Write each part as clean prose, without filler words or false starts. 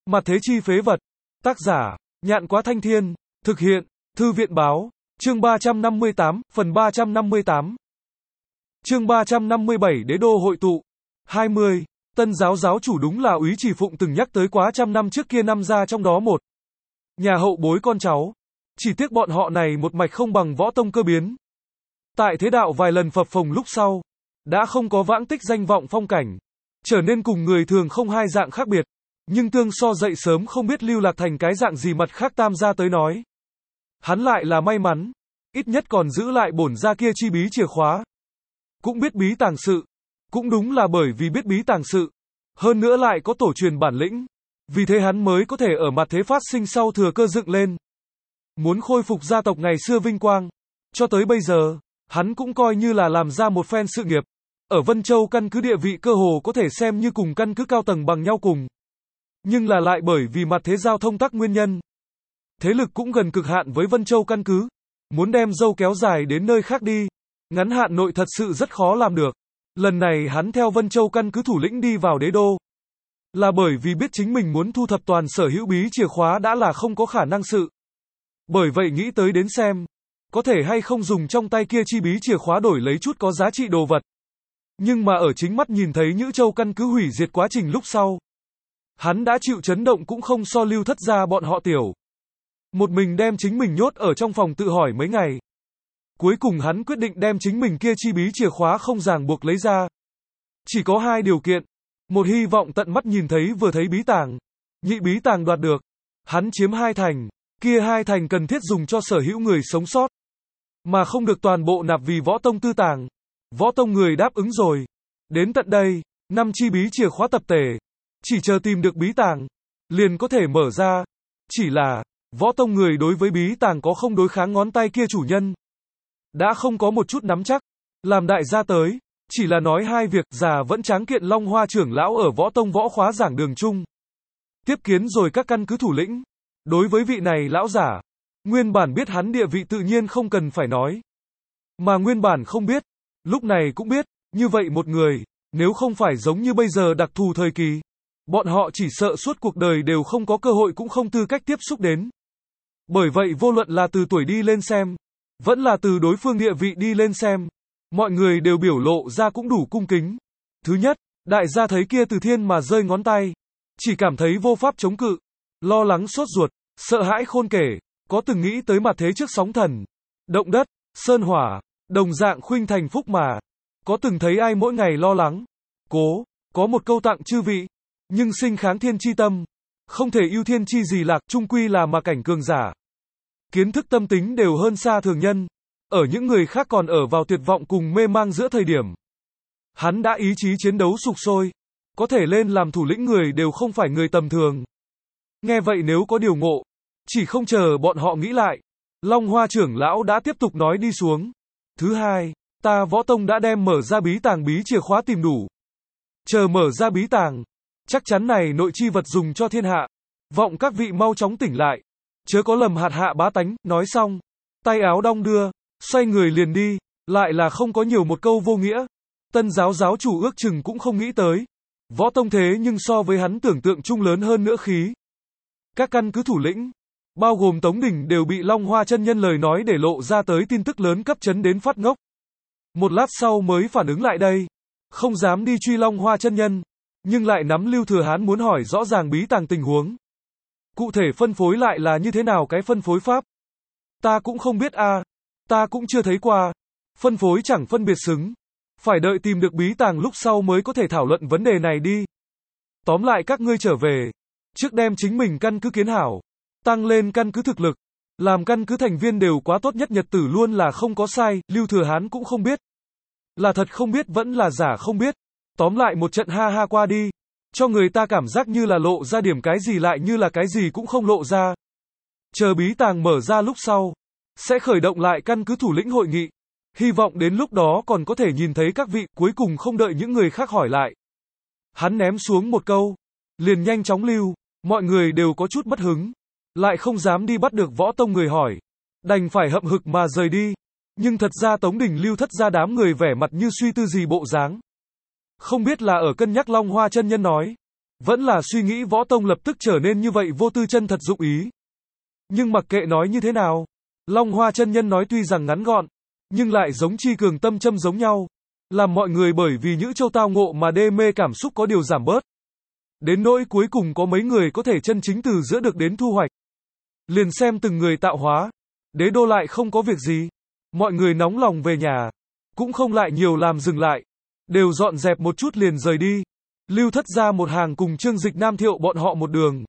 Mặt thế chi phế vật. Tác giả, Nhạn Quá Thanh Thiên. Thực hiện, Thư viện Báo. Chương 358, phần 358. Chương 357 Đế đô hội tụ. 20. Tân giáo giáo chủ đúng là Úy Chỉ Phụng từng nhắc tới quá trăm năm trước kia, năm ra trong đó một nhà hậu bối con cháu. Chỉ tiếc bọn họ này một mạch không bằng Võ Tông Cơ Biến. Tại thế đạo vài lần phập phồng lúc sau, đã không có vãng tích danh vọng phong cảnh, trở nên cùng người thường không hai dạng khác biệt. Nhưng tương so dậy sớm không biết lưu lạc thành cái dạng gì, mặt khác Tam gia tới nói, hắn lại là may mắn, ít nhất còn giữ lại bổn gia kia chi bí chìa khóa. Cũng biết bí tàng sự. Cũng đúng là bởi vì biết bí tàng sự, hơn nữa lại có tổ truyền bản lĩnh, vì thế hắn mới có thể ở mặt thế phát sinh sau thừa cơ dựng lên. Muốn khôi phục gia tộc ngày xưa vinh quang. Cho tới bây giờ, hắn cũng coi như là làm ra một phen sự nghiệp. Ở Vân Châu căn cứ địa vị cơ hồ có thể xem như cùng căn cứ cao tầng bằng nhau cùng. Nhưng là lại bởi vì mặt thế giao thông tắc nguyên nhân, thế lực cũng gần cực hạn với Vân Châu căn cứ. Muốn đem dâu kéo dài đến nơi khác đi, ngắn hạn nội thật sự rất khó làm được. Lần này hắn theo Vân Châu căn cứ thủ lĩnh đi vào đế đô, là bởi vì biết chính mình muốn thu thập toàn sở hữu bí chìa khóa đã là không có khả năng sự. Bởi vậy nghĩ tới đến xem, có thể hay không dùng trong tay kia chi bí chìa khóa đổi lấy chút có giá trị đồ vật. Nhưng mà ở chính mắt nhìn thấy Nhữ Châu căn cứ hủy diệt quá trình lúc sau, hắn đã chịu chấn động cũng không so Lưu Thất gia bọn họ tiểu. Một mình đem chính mình nhốt ở trong phòng tự hỏi mấy ngày. Cuối cùng hắn quyết định đem chính mình kia chi bí chìa khóa không ràng buộc lấy ra. Chỉ có hai điều kiện. Một, hy vọng tận mắt nhìn thấy vừa thấy bí tàng. Nhị, bí tàng đoạt được. Hắn chiếm hai thành. Kia hai thành cần thiết dùng cho sở hữu người sống sót, mà không được toàn bộ nạp vì Võ Tông tư tàng. Võ Tông người đáp ứng rồi. Đến tận đây, 5 chi bí chìa khóa tập tề. Chỉ chờ tìm được bí tàng, liền có thể mở ra. Chỉ là, Võ Tông người đối với bí tàng có không đối kháng ngón tay kia chủ nhân. Đã không có một chút nắm chắc. Làm đại gia tới, chỉ là nói hai việc. Già vẫn tráng kiện Long Hoa trưởng lão ở Võ Tông võ khóa giảng đường chung tiếp kiến rồi các căn cứ thủ lĩnh. Đối với vị này lão giả, nguyên bản biết hắn địa vị tự nhiên không cần phải nói. Mà nguyên bản không biết, lúc này cũng biết, như vậy một người, nếu không phải giống như bây giờ đặc thù thời kỳ, bọn họ chỉ sợ suốt cuộc đời đều không có cơ hội cũng không tư cách tiếp xúc đến. Bởi vậy vô luận là từ tuổi đi lên xem, vẫn là từ đối phương địa vị đi lên xem, mọi người đều biểu lộ ra cũng đủ cung kính. Thứ nhất, đại gia thấy kia từ thiên mà rơi ngón tay, chỉ cảm thấy vô pháp chống cự, lo lắng sốt ruột, sợ hãi khôn kể, có từng nghĩ tới mặt thế trước sóng thần, động đất, sơn hỏa, đồng dạng khuynh thành phúc mà. Có từng thấy ai mỗi ngày lo lắng, có một câu tặng chư vị, nhưng sinh kháng thiên chi tâm, không thể ưu thiên chi gì lạc, chung quy là mà cảnh cường giả. Kiến thức tâm tính đều hơn xa thường nhân, ở những người khác còn ở vào tuyệt vọng cùng mê mang giữa thời điểm. Hắn đã ý chí chiến đấu sục sôi, có thể lên làm thủ lĩnh người đều không phải người tầm thường. Nghe vậy nếu có điều ngộ, chỉ không chờ bọn họ nghĩ lại, Long Hoa trưởng lão đã tiếp tục nói đi xuống. Thứ hai, ta Võ Tông đã đem mở ra bí tàng bí chìa khóa tìm đủ. Chờ mở ra bí tàng, chắc chắn này nội chi vật dùng cho thiên hạ. Vọng các vị mau chóng tỉnh lại, chớ có lầm hạt hạ bá tánh. Nói xong, tay áo đong đưa, xoay người liền đi, lại là không có nhiều một câu vô nghĩa. Tân giáo giáo chủ ước chừng cũng không nghĩ tới, Võ Tông thế nhưng so với hắn tưởng tượng chung lớn hơn nữa khí. Các căn cứ thủ lĩnh, bao gồm Tống Đình đều bị Long Hoa chân nhân lời nói để lộ ra tới tin tức lớn cấp chấn đến phát ngốc. Một lát sau mới phản ứng lại đây, không dám đi truy Long Hoa chân nhân, nhưng lại nắm Lưu Thừa Hán muốn hỏi rõ ràng bí tàng tình huống. Cụ thể phân phối lại là như thế nào cái phân phối pháp? Ta cũng không biết a, ta cũng chưa thấy qua. Phân phối chẳng phân biệt xứng. Phải đợi tìm được bí tàng lúc sau mới có thể thảo luận vấn đề này đi. Tóm lại các ngươi trở về, trước đem chính mình căn cứ kiến hảo, tăng lên căn cứ thực lực, làm căn cứ thành viên đều quá tốt nhất nhật tử luôn là không có sai. Lưu Thừa Hán cũng không biết, là thật không biết vẫn là giả không biết. Tóm lại một trận ha ha qua đi, cho người ta cảm giác như là lộ ra điểm cái gì lại như là cái gì cũng không lộ ra. Chờ bí tàng mở ra lúc sau, sẽ khởi động lại căn cứ thủ lĩnh hội nghị. Hy vọng đến lúc đó còn có thể nhìn thấy các vị. Cuối cùng không đợi những người khác hỏi lại, hắn ném xuống một câu, liền nhanh chóng lưu. Mọi người đều có chút mất hứng, lại không dám đi bắt được Võ Tông người hỏi, đành phải hậm hực mà rời đi. Nhưng thật ra Tống Đình Lưu Thất gia đám người vẻ mặt như suy tư gì bộ dáng. Không biết là ở cân nhắc Long Hoa chân nhân nói, Vẫn là suy nghĩ võ tông lập tức trở nên như vậy vô tư chân thật dụng ý. Nhưng mặc kệ nói như thế nào, Long Hoa chân nhân nói tuy rằng ngắn gọn, nhưng lại giống chi cường tâm châm giống nhau, làm mọi người bởi vì Nhữ Châu tao ngộ mà đê mê cảm xúc có điều giảm bớt. Đến nỗi cuối cùng có mấy người có thể chân chính từ giữa được đến thu hoạch. Liền xem từng người tạo hóa, Đế đô lại không có việc gì. Mọi người nóng lòng về nhà, cũng không lại nhiều làm dừng lại, đều dọn dẹp một chút liền rời đi. Lưu Thất ra một hàng cùng Trương Dịch Nam Thiệu bọn họ một đường.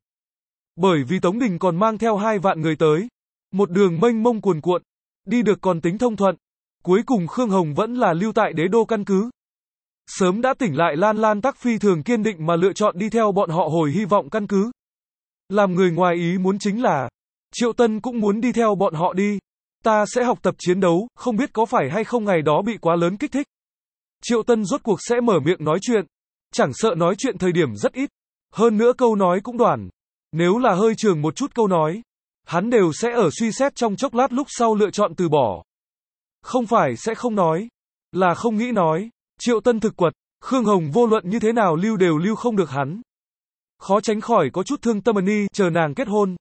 Bởi vì Tống Đình còn mang theo 2 vạn người tới, một đường mênh mông cuồn cuộn, đi được còn tính thông thuận. Cuối cùng Khương Hồng vẫn là lưu tại Đế đô căn cứ. Sớm đã tỉnh lại Lan Lan Tắc phi thường kiên định mà lựa chọn đi theo bọn họ hồi hy vọng căn cứ. Làm người ngoài ý muốn chính là, Triệu Tân cũng muốn đi theo bọn họ đi. Ta sẽ học tập chiến đấu, không biết có phải hay không ngày đó bị quá lớn kích thích. Triệu Tân rốt cuộc sẽ mở miệng nói chuyện, chẳng sợ nói chuyện thời điểm rất ít, hơn nữa câu nói cũng đoạn. Nếu là hơi trường một chút câu nói, hắn đều sẽ ở suy xét trong chốc lát lúc sau lựa chọn từ bỏ. Không phải sẽ không nói, là không nghĩ nói. Triệu Tân thực quật, Khương Hồng vô luận như thế nào lưu đều lưu không được hắn. Khó tránh khỏi có chút thương tâm ni, chờ nàng kết hôn.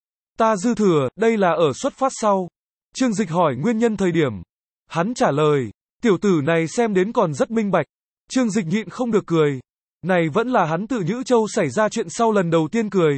Ta dư thừa, đây là ở xuất phát sau. Trương Dịch hỏi nguyên nhân thời điểm. Hắn trả lời, tiểu tử này xem đến còn rất minh bạch. Trương Dịch nhịn không được cười. Này vẫn là hắn tự Nhữ Châu xảy ra chuyện sau lần đầu tiên cười.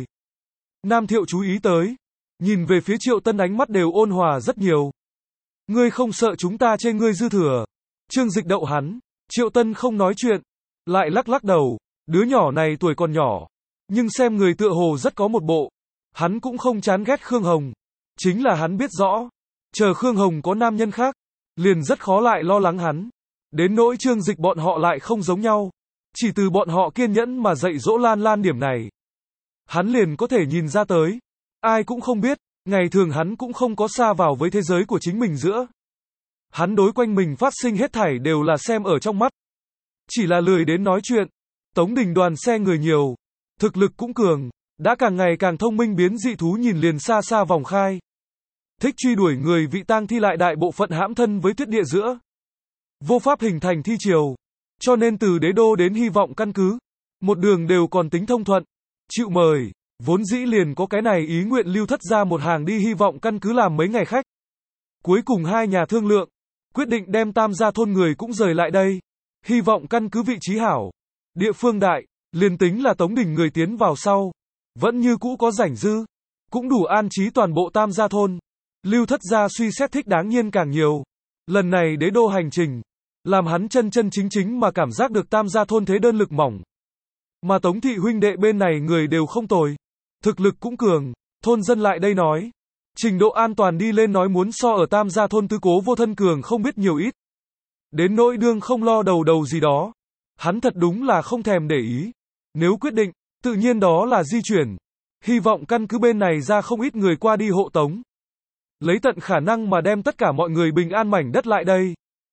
Nam Thiệu chú ý tới. Nhìn về phía Triệu Tân ánh mắt đều ôn hòa rất nhiều. Ngươi không sợ chúng ta chê ngươi dư thừa. Trương Dịch đậu hắn. Triệu Tân không nói chuyện. Lại lắc lắc đầu. Đứa nhỏ này tuổi còn nhỏ. Nhưng xem người tựa hồ rất có một bộ. Hắn cũng không chán ghét Khương Hồng. Chính là hắn biết rõ. Chờ Khương Hồng có nam nhân khác. Liền rất khó lại lo lắng hắn. Đến nỗi Trương Dịch bọn họ lại không giống nhau. Chỉ từ bọn họ kiên nhẫn mà dạy dỗ Lan Lan điểm này. Hắn liền có thể nhìn ra tới. Ai cũng không biết. Ngày thường hắn cũng không có xa vào với thế giới của chính mình giữa. Hắn đối quanh mình phát sinh hết thảy đều là xem ở trong mắt. Chỉ là lười đến nói chuyện. Tống Đình đoàn xe người nhiều. Thực lực cũng cường. Đã càng ngày càng thông minh biến dị thú nhìn liền xa xa vòng khai. Thích truy đuổi người vị tang thi lại đại bộ phận hãm thân với tuyết địa giữa. Vô pháp hình thành thi triều. Cho nên từ Đế đô đến hy vọng căn cứ. Một đường đều còn tính thông thuận. Chịu mời. Vốn dĩ liền có cái này ý nguyện Lưu Thất ra một hàng đi hy vọng căn cứ làm mấy ngày khách. Cuối cùng 2 nhà thương lượng. Quyết định đem Tam gia thôn người cũng rời lại đây. Hy vọng căn cứ vị trí hảo. Địa phương đại. Liền tính là Tống Đình người tiến vào sau. Vẫn như cũ có rảnh dư. Cũng đủ an trí toàn bộ Tam gia thôn. Lưu Thất gia suy xét thích đáng nhiên càng nhiều. Lần này Đế đô hành trình. Làm hắn chân chân chính chính mà cảm giác được Tam gia thôn thế đơn lực mỏng. Mà Tống thị huynh đệ bên này người đều không tồi. Thực lực cũng cường. Thôn dân lại đây nói. Trình độ an toàn đi lên nói muốn so ở Tam gia thôn tứ cố vô thân cường không biết nhiều ít. Đến nỗi đương không lo đầu gì đó. Hắn thật đúng là không thèm để ý. Nếu quyết định, tự nhiên đó là di chuyển. Hy vọng căn cứ bên này ra không ít người qua đi hộ tống. Lấy tận khả năng mà đem tất cả mọi người bình an mảnh đất lại đây.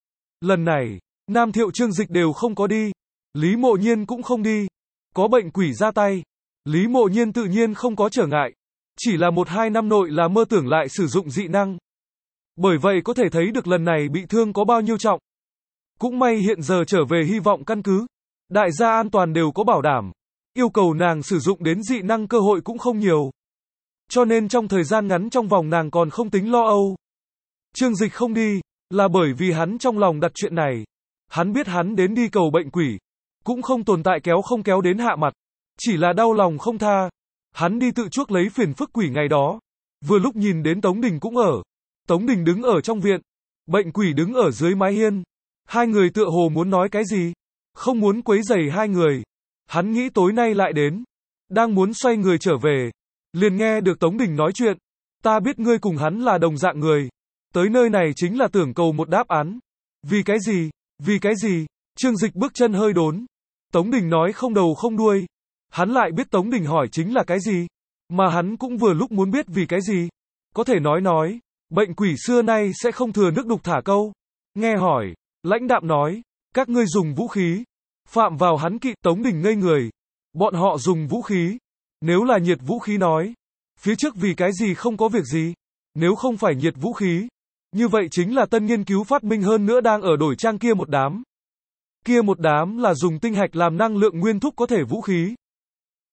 Lần này, Nam Thiệu Trương Dịch đều không có đi. Lý Mộ Nhiên cũng không đi. Có bệnh quỷ ra tay. Lý Mộ Nhiên tự nhiên không có trở ngại. Chỉ là 1-2 năm nội là mơ tưởng lại sử dụng dị năng. Bởi vậy có thể thấy được lần này bị thương có bao nhiêu trọng. Cũng may hiện giờ trở về hy vọng căn cứ. Đại gia an toàn đều có bảo đảm. Yêu cầu nàng sử dụng đến dị năng cơ hội cũng không nhiều. Cho nên trong thời gian ngắn trong vòng nàng còn không tính lo âu. Trương Dịch không đi, là bởi vì hắn trong lòng đặt chuyện này. Hắn biết hắn đến đi cầu bệnh quỷ. Cũng không tồn tại kéo không kéo đến hạ mặt. Chỉ là đau lòng không tha. Hắn đi tự chuốc lấy phiền phức quỷ ngày đó. Vừa lúc nhìn đến Tống Đình cũng ở. Tống Đình đứng ở trong viện. Bệnh quỷ đứng ở dưới mái hiên. Hai người tựa hồ muốn nói cái gì. Không muốn quấy rầy hai người. Hắn nghĩ tối nay lại đến. Đang muốn xoay người trở về. Liền nghe được Tống Đình nói chuyện. Ta biết ngươi cùng hắn là đồng dạng người. Tới nơi này chính là tưởng cầu một đáp án. Vì cái gì? Vì cái gì? Trương Dịch bước chân hơi đốn. Tống Đình nói không đầu không đuôi. Hắn lại biết Tống Đình hỏi chính là cái gì. Mà hắn cũng vừa lúc muốn biết vì cái gì. Có thể nói. Bệnh quỷ xưa nay sẽ không thừa nước đục thả câu. Nghe hỏi. Lãnh đạm nói. Các ngươi dùng vũ khí. Phạm vào hắn kỵ. Tống Đình ngây người. Bọn họ dùng vũ khí. Nếu là nhiệt vũ khí nói. Phía trước vì cái gì không có việc gì. Nếu không phải nhiệt vũ khí. Như vậy chính là tân nghiên cứu phát minh hơn nữa đang ở đổi trang kia một đám. Kia một đám là dùng tinh hạch làm năng lượng nguyên thúc có thể vũ khí.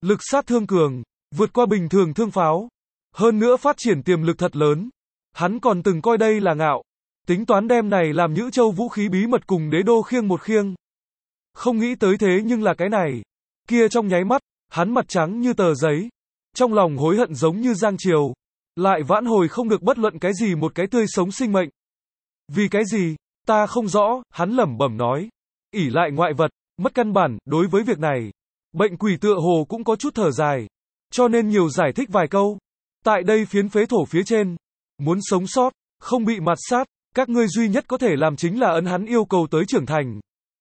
Lực sát thương cường, vượt qua bình thường thương pháo. Hơn nữa phát triển tiềm lực thật lớn. Hắn còn từng coi đây là ngạo. Tính toán đem này làm Nhữ Châu vũ khí bí mật cùng đế đô khiêng một khiêng. Không nghĩ tới thế nhưng là cái này. Kia trong nháy mắt, hắn mặt trắng như tờ giấy. Trong lòng hối hận giống như giang triều. Lại vãn hồi không được bất luận cái gì một cái tươi sống sinh mệnh. Vì cái gì? Ta không rõ, hắn lẩm bẩm nói. Ỷ lại ngoại vật, mất căn bản, đối với việc này. Bệnh quỷ tựa hồ cũng có chút thở dài. Cho nên nhiều giải thích vài câu. Tại đây phiến phế thổ phía trên. Muốn sống sót, không bị mạt sát, các ngươi duy nhất có thể làm chính là ấn hắn yêu cầu tới trưởng thành.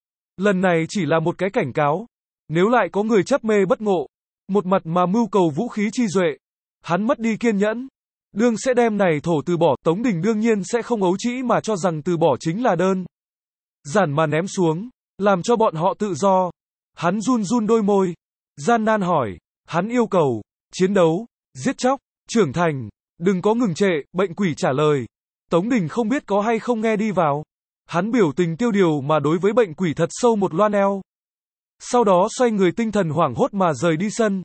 Lần này chỉ là một cái cảnh cáo. Nếu lại có người chấp mê bất ngộ, một mặt mà mưu cầu vũ khí chi duệ, hắn mất đi kiên nhẫn. Đương sẽ đem này thổ từ bỏ, Tống Đình đương nhiên sẽ không ấu trĩ mà cho rằng từ bỏ chính là đơn giản mà ném xuống, làm cho bọn họ tự do. Hắn run run đôi môi, gian nan hỏi, hắn yêu cầu, chiến đấu, giết chóc, trưởng thành, đừng có ngừng trệ, bệnh quỷ trả lời. Tống Đình không biết có hay không nghe đi vào. Hắn biểu tình tiêu điều mà đối với bệnh quỷ thật sâu một loan eo. Sau đó xoay người tinh thần hoảng hốt mà rời đi sân.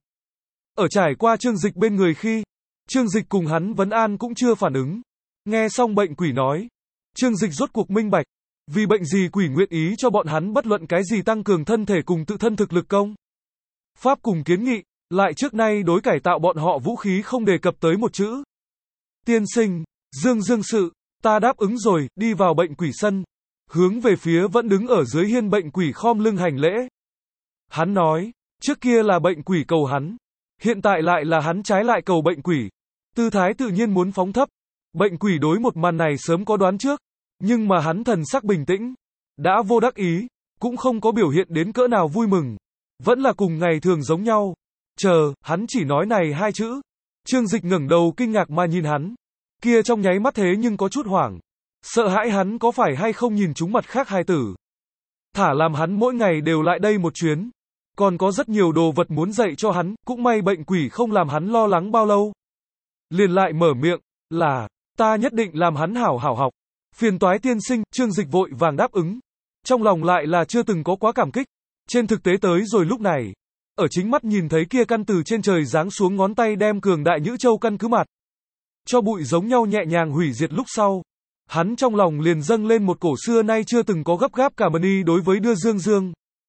Ở trải qua Trương Dịch bên người khi, Trương Dịch cùng hắn vấn an cũng chưa phản ứng. Nghe xong bệnh quỷ nói, Trương Dịch rốt cuộc minh bạch, vì bệnh gì quỷ nguyện ý cho bọn hắn bất luận cái gì tăng cường thân thể cùng tự thân thực lực công. Pháp cùng kiến nghị, lại trước nay đối cải tạo bọn họ vũ khí không đề cập tới một chữ. Tiên sinh, Dương sự, ta đáp ứng rồi, đi vào bệnh quỷ sân. Hướng về phía vẫn đứng ở dưới hiên bệnh quỷ khom lưng hành lễ. Hắn nói, trước kia là bệnh quỷ cầu hắn. Hiện tại lại là hắn trái lại cầu bệnh quỷ. Tư thái tự nhiên muốn phóng thấp. Bệnh quỷ đối một màn này sớm có đoán trước. Nhưng mà hắn thần sắc bình tĩnh. Đã vô đắc ý. Cũng không có biểu hiện đến cỡ nào vui mừng. Vẫn là cùng ngày thường giống nhau. Chờ, hắn chỉ nói này hai chữ. Trương Dịch ngẩng đầu kinh ngạc mà nhìn hắn. Kia trong nháy mắt thế nhưng có chút hoảng. Sợ hãi hắn có phải hay không nhìn chúng mặt khác hài tử. Thả làm hắn mỗi ngày đều lại đây một chuyến. Còn có rất nhiều đồ vật muốn dạy cho hắn, cũng may bệnh quỷ không làm hắn lo lắng bao lâu. Liền lại mở miệng, là, ta nhất định làm hắn hảo học. Phiền toái tiên sinh, Trương Dịch vội vàng đáp ứng. Trong lòng lại là chưa từng có quá cảm kích. Trên thực tế tới rồi lúc này, ở chính mắt nhìn thấy kia căn từ trên trời giáng xuống ngón tay đem cường đại Nhữ Châu căn cứ mặt. Cho bụi giống nhau nhẹ nhàng hủy diệt lúc sau. Hắn trong lòng liền dâng lên một cổ xưa nay chưa từng có gấp gáp cảm ơn y đối với đưa Dương.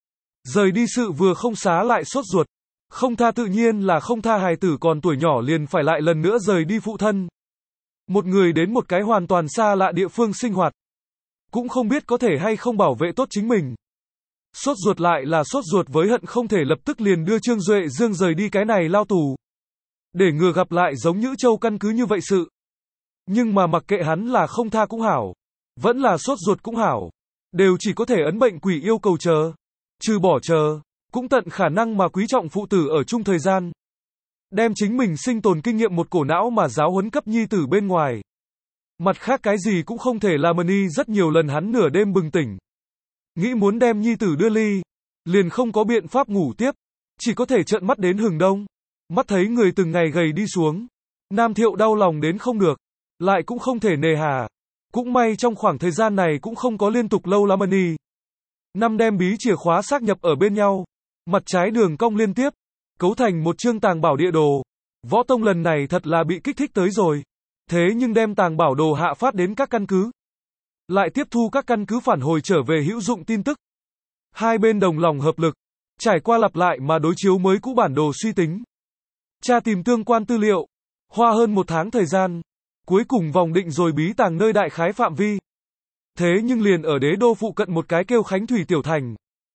Rời đi sự vừa không xá lại sốt ruột. Không tha tự nhiên là không tha hài tử còn tuổi nhỏ liền phải lại lần nữa rời đi phụ thân. Một người đến một cái hoàn toàn xa lạ địa phương sinh hoạt. Cũng không biết có thể hay không bảo vệ tốt chính mình. Sốt ruột lại là sốt ruột với hận không thể lập tức liền đưa Trương Duệ Dương rời đi cái này lao tù. Để ngừa gặp lại giống Nhữ Châu căn cứ như vậy sự. Nhưng mà mặc kệ hắn là không tha cũng hảo. Vẫn là sốt ruột cũng hảo. Đều chỉ có thể ấn bệnh quỷ yêu cầu chờ. Trừ bỏ chờ. Cũng tận khả năng mà quý trọng phụ tử ở chung thời gian. Đem chính mình sinh tồn kinh nghiệm một cổ não mà giáo huấn cấp nhi tử bên ngoài. Mặt khác cái gì cũng không thể làm y rất nhiều lần hắn nửa đêm bừng tỉnh. Nghĩ muốn đem nhi tử đưa ly. Liền không có biện pháp ngủ tiếp. Chỉ có thể trợn mắt đến hừng đông. Mắt thấy người từng ngày gầy đi xuống. Nam Thiệu đau lòng đến không được. Lại cũng không thể nề hà. Cũng may trong khoảng thời gian này cũng không có liên tục lâu lắm y. Năm đem bí chìa khóa xác nhập ở bên nhau. Mặt trái đường cong liên tiếp. Cấu thành một chương tàng bảo địa đồ. Võ Tông lần này thật là bị kích thích tới rồi. Thế nhưng đem tàng bảo đồ hạ phát đến các căn cứ. Lại tiếp thu các căn cứ phản hồi trở về hữu dụng tin tức. Hai bên đồng lòng hợp lực. Trải qua lặp lại mà đối chiếu mới cũ bản đồ suy tính. Tra tìm tương quan tư liệu. Hoa hơn một tháng thời gian. Cuối cùng vòng định rồi bí tàng nơi đại khái phạm vi. Thế nhưng liền ở đế đô phụ cận một cái kêu Khánh Thủy tiểu thành.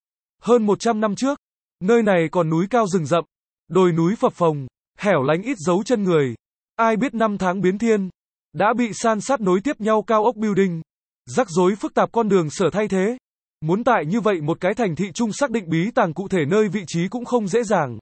Hơn 100 năm trước. Nơi này còn núi cao rừng rậm. Đồi núi phập phồng. Hẻo lánh ít dấu chân người. Ai biết năm tháng biến thiên. Đã bị san sát nối tiếp nhau cao ốc building. Rắc rối phức tạp con đường sở thay thế. Muốn tại như vậy một cái thành thị chung xác định bí tàng cụ thể nơi vị trí cũng không dễ dàng.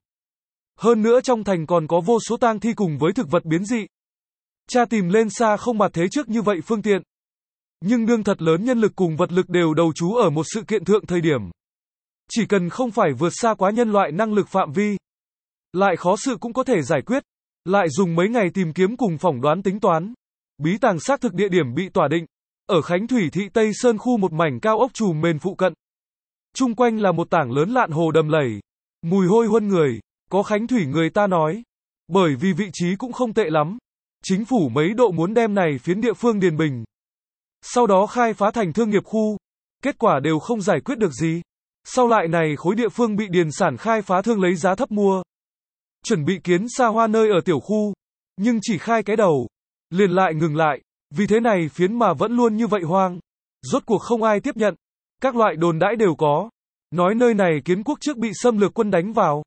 Hơn nữa trong thành còn có vô số tang thi cùng với thực vật biến dị. Tra tìm lên xa không mặt thế trước như vậy phương tiện. Nhưng đương thật lớn nhân lực cùng vật lực đều đầu trú ở một sự kiện thượng thời điểm. Chỉ cần không phải vượt xa quá nhân loại năng lực phạm vi. Lại khó sự cũng có thể giải quyết. Lại dùng mấy ngày tìm kiếm cùng phỏng đoán tính toán. Bí tàng xác thực địa điểm bị tỏa định. Ở Khánh Thủy thị Tây Sơn khu một mảnh cao ốc trùm mền phụ cận. Trung quanh là một tảng lớn lạn hồ đầm lầy. Mùi hôi huân người. Có Khánh Thủy người ta nói, bởi vì vị trí cũng không tệ lắm. Chính phủ mấy độ muốn đem này phiến địa phương điền bình. Sau đó khai phá thành thương nghiệp khu. Kết quả đều không giải quyết được gì. Sau lại này khối địa phương bị điền sản khai phá thương lấy giá thấp mua. Chuẩn bị kiến xa hoa nơi ở tiểu khu. Nhưng chỉ khai cái đầu. Liền lại ngừng lại. Vì thế này phiến mà vẫn luôn như vậy hoang. Rốt cuộc không ai tiếp nhận. Các loại đồn đãi đều có. Nói nơi này kiến quốc trước bị xâm lược quân đánh vào.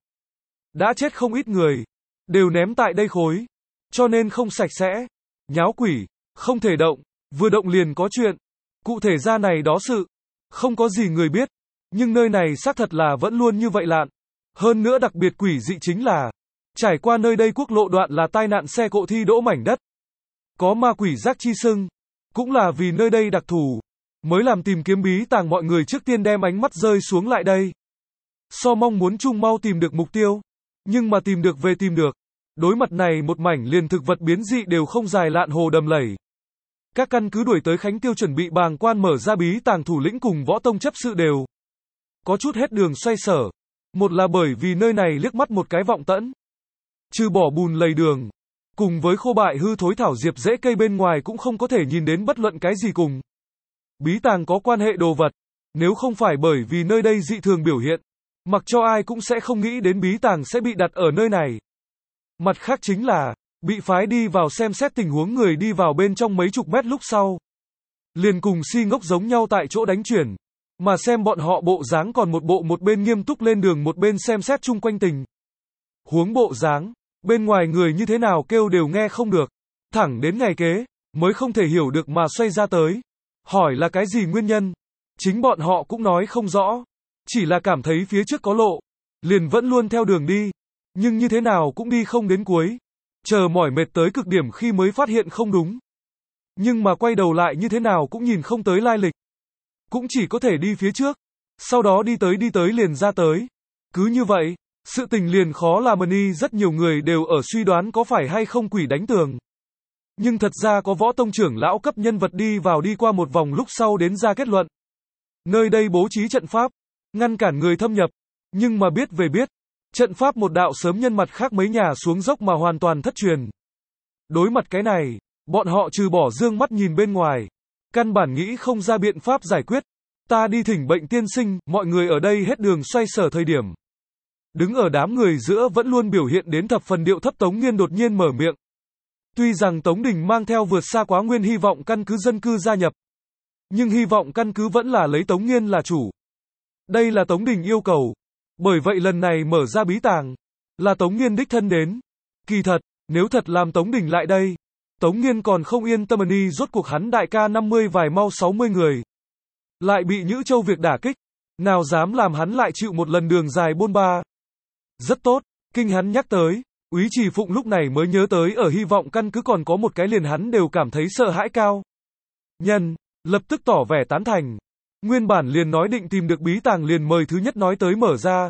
Đã chết không ít người. Đều ném tại đây khối. Cho nên không sạch sẽ. Nháo quỷ. Không thể động. Vừa động liền có chuyện. Cụ thể ra này đó sự. Không có gì người biết. Nhưng nơi này xác thật là vẫn luôn như vậy lạn. Hơn nữa đặc biệt quỷ dị chính là. Trải qua nơi đây quốc lộ đoạn là tai nạn xe cộ thi đỗ mảnh đất. Có ma quỷ giác chi sưng. Cũng là vì nơi đây đặc thù. Mới làm tìm kiếm bí tàng mọi người trước tiên đem ánh mắt rơi xuống lại đây. So mong muốn chung mau tìm được mục tiêu. Nhưng mà tìm được về tìm được. Đối mặt này một mảnh liền thực vật biến dị đều không dài lạn hồ đầm lầy. Các căn cứ đuổi tới Khánh Tiêu chuẩn bị bàng quan mở ra bí tàng thủ lĩnh cùng võ tông chấp sự đều. Có chút hết đường xoay sở. Một là bởi vì nơi này liếc mắt một cái vọng tẫn. Trừ bỏ bùn lầy đường. Cùng với khô bại hư thối thảo diệp rễ cây bên ngoài cũng không có thể nhìn đến bất luận cái gì cùng. Bí tàng có quan hệ đồ vật. Nếu không phải bởi vì nơi đây dị thường biểu hiện. Mặc cho ai cũng sẽ không nghĩ đến bí tàng sẽ bị đặt ở nơi này. Mặt khác chính là, bị phái đi vào xem xét tình huống người đi vào bên trong mấy chục mét lúc sau. Liền cùng si ngốc giống nhau tại chỗ đánh chuyển. Mà xem bọn họ bộ dáng còn một bộ một bên nghiêm túc lên đường một bên xem xét chung quanh tình. Huống bộ dáng, bên ngoài người như thế nào kêu đều nghe không được. Thẳng đến ngày kế, mới không thể hiểu được mà xoay ra tới. Hỏi là cái gì nguyên nhân? Chính bọn họ cũng nói không rõ. Chỉ là cảm thấy phía trước có lộ. Liền vẫn luôn theo đường đi. Nhưng như thế nào cũng đi không đến cuối. Chờ mỏi mệt tới cực điểm khi mới phát hiện không đúng. Nhưng mà quay đầu lại như thế nào cũng nhìn không tới lai lịch. Cũng chỉ có thể đi phía trước. Sau đó đi tới liền ra tới. Cứ như vậy, sự tình liền khó làm đi rất nhiều người đều ở suy đoán có phải hay không quỷ đánh tường. Nhưng thật ra có võ tông trưởng lão cấp nhân vật đi vào đi qua một vòng lúc sau đến ra kết luận. Nơi đây bố trí trận pháp, ngăn cản người thâm nhập. Nhưng mà biết về biết, trận pháp một đạo sớm nhân mặt khác mấy nhà xuống dốc mà hoàn toàn thất truyền. Đối mặt cái này, bọn họ trừ bỏ dương mắt nhìn bên ngoài. Căn bản nghĩ không ra biện pháp giải quyết. Ta đi thỉnh bệnh tiên sinh, mọi người ở đây hết đường xoay sở thời điểm. Đứng ở đám người giữa vẫn luôn biểu hiện đến thập phần điệu thấp Tống Nghiên đột nhiên mở miệng. Tuy rằng Tống Đình mang theo vượt xa quá nguyên hy vọng căn cứ dân cư gia nhập. Nhưng hy vọng căn cứ vẫn là lấy Tống Nghiên là chủ. Đây là Tống Đình yêu cầu. Bởi vậy lần này mở ra bí tàng. Là Tống Nghiên đích thân đến. Kỳ thật, nếu thật làm Tống Đình lại đây. Tống Nghiên còn không yên tâm đi rốt cuộc hắn đại ca 50 vài mau 60 người. Lại bị Nhữ Châu việc đả kích. Nào dám làm hắn lại chịu một lần đường dài bôn ba. Rất tốt, kinh hắn nhắc tới. Úy Trì Phụng lúc này mới nhớ tới ở hy vọng căn cứ còn có một cái liền hắn đều cảm thấy sợ hãi cao. Nhân, lập tức tỏ vẻ tán thành. Nguyên bản liền nói định tìm được bí tàng liền mời thứ nhất nói tới mở ra.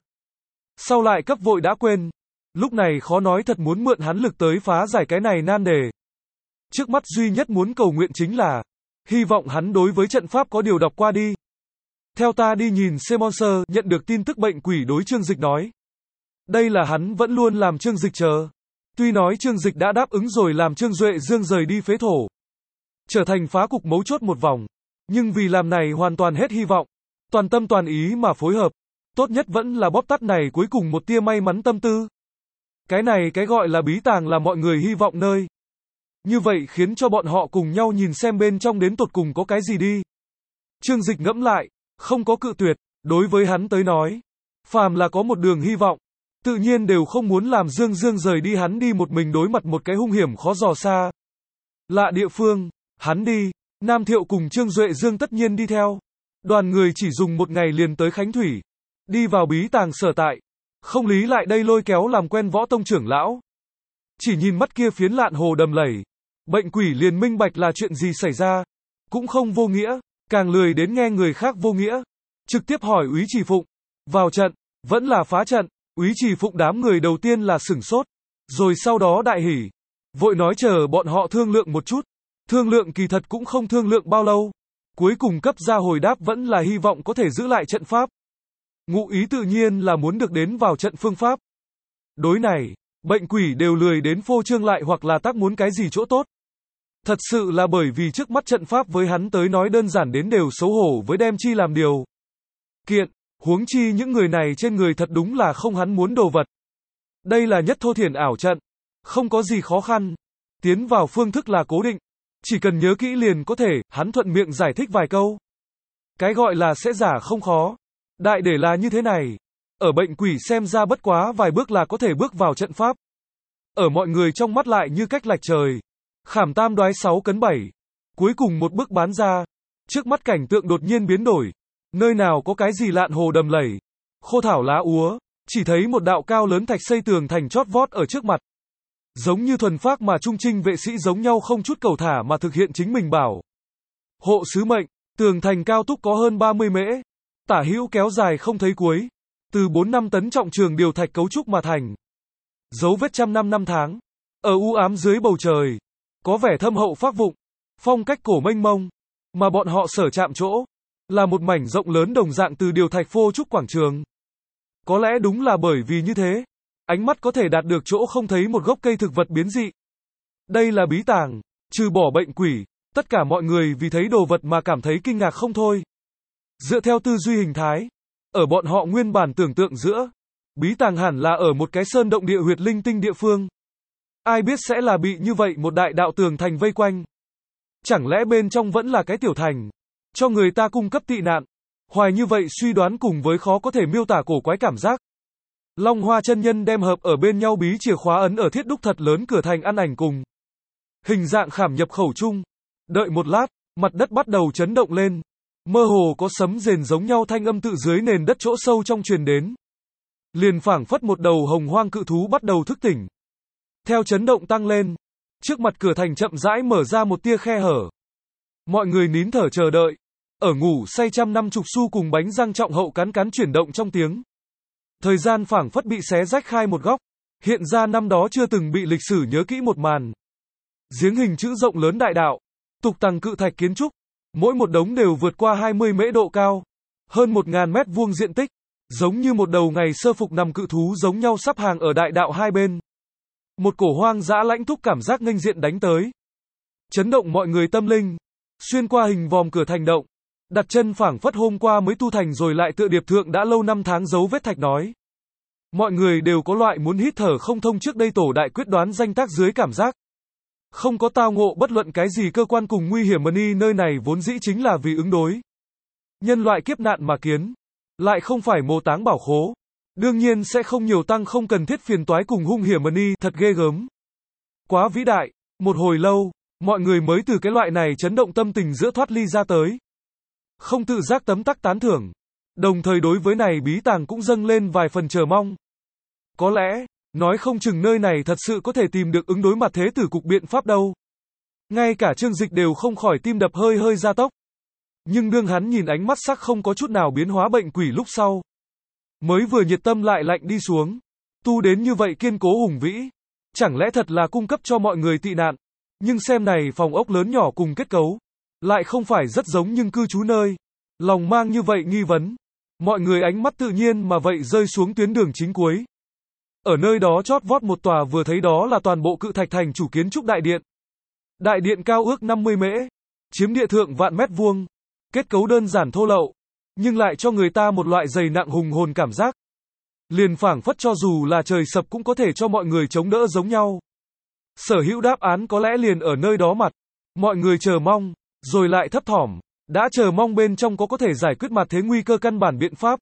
Sau lại cấp vội đã quên. Lúc này khó nói thật muốn mượn hắn lực tới phá giải cái này nan đề. Trước mắt duy nhất muốn cầu nguyện chính là, hy vọng hắn đối với trận pháp có điều đọc qua đi. Theo ta đi nhìn Semonser nhận được tin tức bệnh quỷ đối Trương Dịch nói. Đây là hắn vẫn luôn làm Trương Dịch chờ. Tuy nói Trương Dịch đã đáp ứng rồi làm Trương Duệ Dương rời đi phế thổ. Trở thành phá cục mấu chốt một vòng. Nhưng vì làm này hoàn toàn hết hy vọng. Toàn tâm toàn ý mà phối hợp. Tốt nhất vẫn là bóp tắt này cuối cùng một tia may mắn tâm tư. Cái này cái gọi là bí tàng là mọi người hy vọng nơi. Như vậy khiến cho bọn họ cùng nhau nhìn xem bên trong đến tột cùng có cái gì đi. Trương Dịch ngẫm lại, không có cự tuyệt, đối với hắn tới nói. Phàm là có một đường hy vọng. Tự nhiên đều không muốn làm Dương Dương rời đi hắn đi một mình đối mặt một cái hung hiểm khó dò xa. Lạ địa phương, hắn đi, Nam Thiệu cùng Trương Duệ Dương tất nhiên đi theo. Đoàn người chỉ dùng một ngày liền tới Khánh Thủy. Đi vào bí tàng sở tại. Không lý lại đây lôi kéo làm quen võ tông trưởng lão. Chỉ nhìn mắt kia phiến lạn hồ đầm lầy. Bệnh quỷ liền minh bạch là chuyện gì xảy ra. Cũng không vô nghĩa, càng lười đến nghe người khác vô nghĩa. Trực tiếp hỏi Úy Trì Phụng. Vào trận, vẫn là phá trận. Úy Trì Phụng đám người đầu tiên là sửng sốt. Rồi sau đó đại hỉ. Vội nói chờ bọn họ thương lượng một chút. Thương lượng kỳ thật cũng không thương lượng bao lâu. Cuối cùng cấp ra hồi đáp vẫn là hy vọng có thể giữ lại trận pháp. Ngụ ý tự nhiên là muốn được đến vào trận phương pháp. Đối này, bệnh quỷ đều lười đến phô trương lại hoặc là tác muốn cái gì chỗ tốt. Thật sự là bởi vì trước mắt trận pháp với hắn tới nói đơn giản đến đều xấu hổ với đem chi làm điều kiện, huống chi những người này trên người thật đúng là không hắn muốn đồ vật. Đây là nhất thô thiển ảo trận, không có gì khó khăn. Tiến vào phương thức là cố định, chỉ cần nhớ kỹ liền có thể, hắn thuận miệng giải thích vài câu. Cái gọi là sẽ giả không khó. Đại để là như thế này. Ở bệnh quỷ xem ra bất quá vài bước là có thể bước vào trận pháp. Ở mọi người trong mắt lại như cách lạch trời. Khảm tam đoái 6 cấn 7. Cuối cùng một bước bán ra. Trước mắt cảnh tượng đột nhiên biến đổi. Nơi nào có cái gì lạn hồ đầm lầy. Khô thảo lá úa. Chỉ thấy một đạo cao lớn thạch xây tường thành chót vót ở trước mặt. Giống như thuần phác mà trung trinh vệ sĩ giống nhau không chút cầu thả mà thực hiện chính mình bảo. Hộ sứ mệnh. Tường thành cao túc có hơn 30 mễ. Tả hữu kéo dài không thấy cuối. Từ 4-5 tấn trọng trường điều thạch cấu trúc mà thành. Dấu vết trăm năm tháng. Ở u ám dưới bầu trời. Có vẻ thâm hậu phác vụng. Phong cách cổ mênh mông. Mà bọn họ sở chạm chỗ. Là một mảnh rộng lớn đồng dạng từ điều thạch phô trúc quảng trường. Có lẽ đúng là bởi vì như thế. Ánh mắt có thể đạt được chỗ không thấy một gốc cây thực vật biến dị. Đây là bí tàng. Trừ bỏ bệnh quỷ. Tất cả mọi người vì thấy đồ vật mà cảm thấy kinh ngạc không thôi. Dựa theo tư duy hình thái. Ở bọn họ nguyên bản tưởng tượng giữa. Bí tàng hẳn là ở một cái sơn động địa huyệt linh tinh địa phương. Ai biết sẽ là bị như vậy một đại đạo tường thành vây quanh. Chẳng lẽ bên trong vẫn là cái tiểu thành. Cho người ta cung cấp tị nạn. Hoài như vậy suy đoán cùng với khó có thể miêu tả cổ quái cảm giác. Long Hoa chân nhân đem hợp ở bên nhau bí chìa khóa ấn ở thiết đúc thật lớn cửa thành ăn ảnh cùng. Hình dạng khảm nhập khẩu chung. Đợi một lát, mặt đất bắt đầu chấn động lên. Mơ hồ có sấm rền giống nhau thanh âm tự dưới nền đất chỗ sâu trong truyền đến. Liền phảng phất một đầu hồng hoang cự thú bắt đầu thức tỉnh. Theo chấn động tăng lên, trước mặt cửa thành chậm rãi mở ra một tia khe hở. Mọi người nín thở chờ đợi. Ở ngủ say trăm năm chục xu cùng bánh răng trọng hậu cắn cắn chuyển động trong tiếng. Thời gian phảng phất bị xé rách khai một góc. Hiện ra năm đó chưa từng bị lịch sử nhớ kỹ một màn. Giếng hình chữ rộng lớn đại đạo. Tục tằng cự thạch kiến trúc. Mỗi một đống đều vượt qua 20 mễ độ cao. Hơn 1.000 mét vuông diện tích. Giống như một đầu ngày sơ phục nằm cự thú giống nhau sắp hàng ở đại đạo hai bên. Một cổ hoang dã lãnh túc cảm giác nghênh diện đánh tới. Chấn động mọi người tâm linh. Xuyên qua hình vòm cửa thành động. Đặt chân phảng phất hôm qua mới tu thành rồi lại tựa điệp thượng đã lâu năm tháng dấu vết thạch nói. Mọi người đều có loại muốn hít thở không thông trước đây tổ đại quyết đoán danh tác dưới cảm giác. Không có tao ngộ bất luận cái gì cơ quan cùng nguy hiểm mani nơi này vốn dĩ chính là vì ứng đối. Nhân loại kiếp nạn mà kiến. Lại không phải mồ táng bảo khố. Đương nhiên sẽ không nhiều tăng không cần thiết phiền toái cùng hung hiểm mani thật ghê gớm. Quá vĩ đại. Một hồi lâu, mọi người mới từ cái loại này chấn động tâm tình giữa thoát ly ra tới. Không tự giác tấm tắc tán thưởng. Đồng thời đối với này bí tàng cũng dâng lên vài phần chờ mong. Có lẽ, nói không chừng nơi này thật sự có thể tìm được ứng đối mặt thế tử cục biện pháp đâu. Ngay cả Trương Dịch đều không khỏi tim đập hơi hơi gia tốc. Nhưng đương hắn nhìn ánh mắt sắc không có chút nào biến hóa bệnh quỷ lúc sau. Mới vừa nhiệt tâm lại lạnh đi xuống. Tu đến như vậy kiên cố hùng vĩ. Chẳng lẽ thật là cung cấp cho mọi người tị nạn. Nhưng xem này phòng ốc lớn nhỏ cùng kết cấu. Lại không phải rất giống nhưng cư trú nơi. Lòng mang như vậy nghi vấn. Mọi người ánh mắt tự nhiên mà vậy rơi xuống tuyến đường chính cuối. Ở nơi đó chót vót một tòa vừa thấy đó là toàn bộ cự thạch thành chủ kiến trúc đại điện. Đại điện cao ước 50 mễ. Chiếm địa thượng vạn mét vuông. Kết cấu đơn giản thô lậu. Nhưng lại cho người ta một loại dày nặng hùng hồn cảm giác. Liền phảng phất cho dù là trời sập cũng có thể cho mọi người chống đỡ giống nhau. Sở hữu đáp án có lẽ liền ở nơi đó mặt. Mọi người chờ mong. Rồi lại thấp thỏm. Đã chờ mong bên trong có thể giải quyết mặt thế nguy cơ căn bản biện pháp.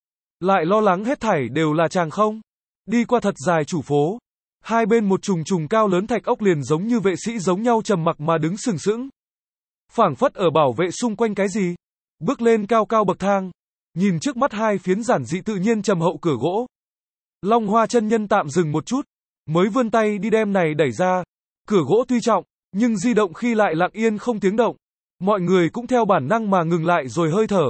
Lại lo lắng hết thảy đều là chàng không. Đi qua thật dài chủ phố. Hai bên một trùng trùng cao lớn thạch ốc liền giống như vệ sĩ giống nhau trầm mặc mà đứng sừng sững. Phảng phất ở bảo vệ xung quanh cái gì. Bước lên cao cao bậc thang. Nhìn trước mắt hai phiến giản dị tự nhiên trầm hậu cửa gỗ. Long Hoa chân nhân tạm dừng một chút. Mới vươn tay đi đem này đẩy ra. Cửa gỗ tuy trọng, nhưng di động khi lại lặng yên không tiếng động. Mọi người cũng theo bản năng mà ngừng lại rồi hơi thở.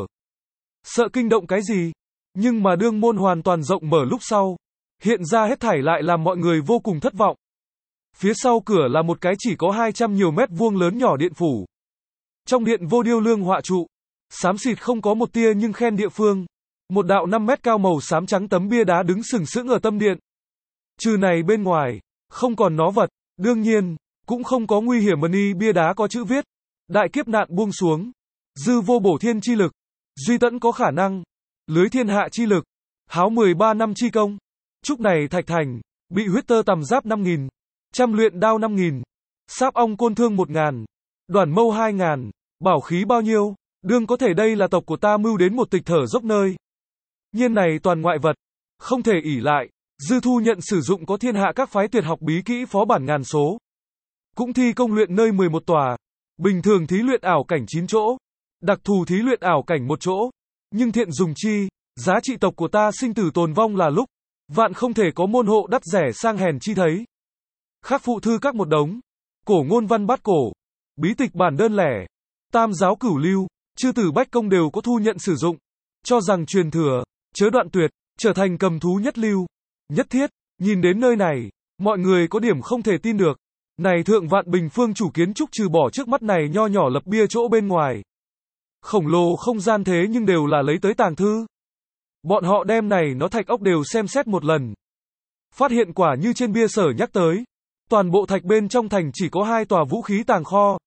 Sợ kinh động cái gì? Nhưng mà đương môn hoàn toàn rộng mở lúc sau. Hiện ra hết thảy lại làm mọi người vô cùng thất vọng. Phía sau cửa là một cái chỉ có 200 nhiều mét vuông lớn nhỏ điện phủ. Trong điện vô điêu lương họa trụ. Xám xịt không có một tia nhưng khen địa phương. Một đạo 5 mét cao màu xám trắng tấm bia đá đứng sừng sững ở tâm điện. Trừ này bên ngoài, không còn nó vật, đương nhiên, cũng không có nguy hiểm mani bia đá có chữ viết. Đại kiếp nạn buông xuống. Dư vô bổ thiên chi lực. Duy tẫn có khả năng. Lưới thiên hạ chi lực. Háo 13 năm chi công. Trúc này thạch thành. Bị huyết tơ tầm giáp 5.000. Trăm luyện đao 5.000. Sáp ong côn thương 1.000. Đoàn mâu 2.000. Bảo khí bao nhiêu? Đương có thể đây là tộc của ta mưu đến một tịch thở dốc nơi. Nhiên này toàn ngoại vật. Không thể ỷ lại. Dư thu nhận sử dụng có thiên hạ các phái tuyệt học bí kỹ phó bản ngàn số. Cũng thi công luyện nơi 11 tòa. Bình thường thí luyện ảo cảnh 9 chỗ. Đặc thù thí luyện ảo cảnh 1 chỗ. Nhưng thiện dùng chi, giá trị tộc của ta sinh tử tồn vong là lúc. Vạn không thể có môn hộ đắt rẻ sang hèn chi thấy. Khắc phụ thư các một đống. Cổ ngôn văn bát cổ. Bí tịch bản đơn lẻ. Tam giáo cửu lưu. Chư tử bách công đều có thu nhận sử dụng. Cho rằng truyền thừa, chớ đoạn tuyệt, trở thành cầm thú nhất lưu. Nhất thiết, nhìn đến nơi này, mọi người có điểm không thể tin được. Này thượng vạn bình phương chủ kiến trúc trừ bỏ trước mắt này nho nhỏ lập bia chỗ bên ngoài. Khổng lồ không gian thế nhưng đều là lấy tới tàng thư. Bọn họ đem này nó thạch ốc đều xem xét một lần. Phát hiện quả như trên bia sở nhắc tới. Toàn bộ thạch bên trong thành chỉ có 2 tòa vũ khí tàng kho.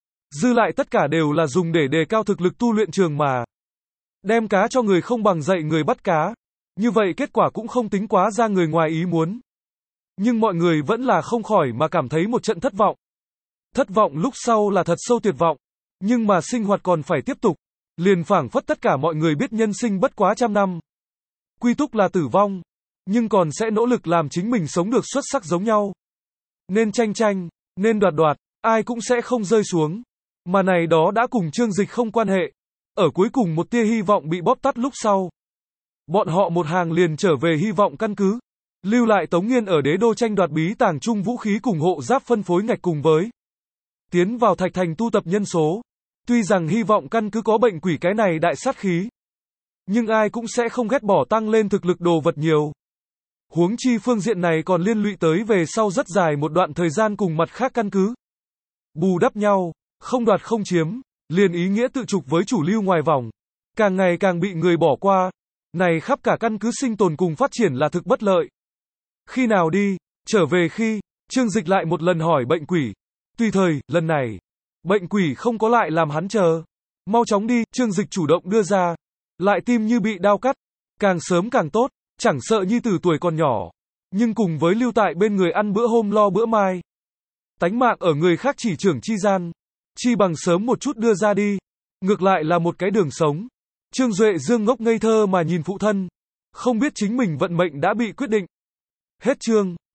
Dư lại tất cả đều là dùng để đề cao thực lực tu luyện trường mà. Đem cá cho người không bằng dạy người bắt cá. Như vậy kết quả cũng không tính quá ra người ngoài ý muốn. Nhưng mọi người vẫn là không khỏi mà cảm thấy một trận thất vọng. Thất vọng lúc sau là thật sâu tuyệt vọng. Nhưng mà sinh hoạt còn phải tiếp tục. Liền phảng phất tất cả mọi người biết nhân sinh bất quá trăm năm. Quy túc là tử vong. Nhưng còn sẽ nỗ lực làm chính mình sống được xuất sắc giống nhau. Nên tranh tranh, nên đoạt đoạt, ai cũng sẽ không rơi xuống. Mà này đó đã cùng Trương Dịch không quan hệ. Ở cuối cùng một tia hy vọng bị bóp tắt lúc sau. Bọn họ một hàng liền trở về hy vọng căn cứ. Lưu lại Tống Nghiên ở đế đô tranh đoạt bí tàng chung vũ khí cùng hộ giáp phân phối ngạch cùng với. Tiến vào thạch thành tu tập nhân số. Tuy rằng hy vọng căn cứ có bệnh quỷ cái này đại sát khí. Nhưng ai cũng sẽ không ghét bỏ tăng lên thực lực đồ vật nhiều. Huống chi phương diện này còn liên lụy tới về sau rất dài một đoạn thời gian cùng mặt khác căn cứ. Bù đắp nhau, không đoạt không chiếm, liền ý nghĩa tự trục với chủ lưu ngoài vòng. Càng ngày càng bị người bỏ qua. Này khắp cả căn cứ sinh tồn cùng phát triển là thực bất lợi. Khi nào đi, trở về khi, Trương Dịch lại một lần hỏi bệnh quỷ. Tùy thời, lần này, bệnh quỷ không có lại làm hắn chờ. Mau chóng đi, Trương Dịch chủ động đưa ra. Lại tim như bị đao cắt. Càng sớm càng tốt, chẳng sợ như từ tuổi còn nhỏ. Nhưng cùng với lưu tại bên người ăn bữa hôm lo bữa mai. Tánh mạng ở người khác chỉ trưởng chi gian. Chi bằng sớm một chút đưa ra đi. Ngược lại là một cái đường sống. Trương Duệ Dương ngốc ngây thơ mà nhìn phụ thân. Không biết chính mình vận mệnh đã bị quyết định. Hết chương.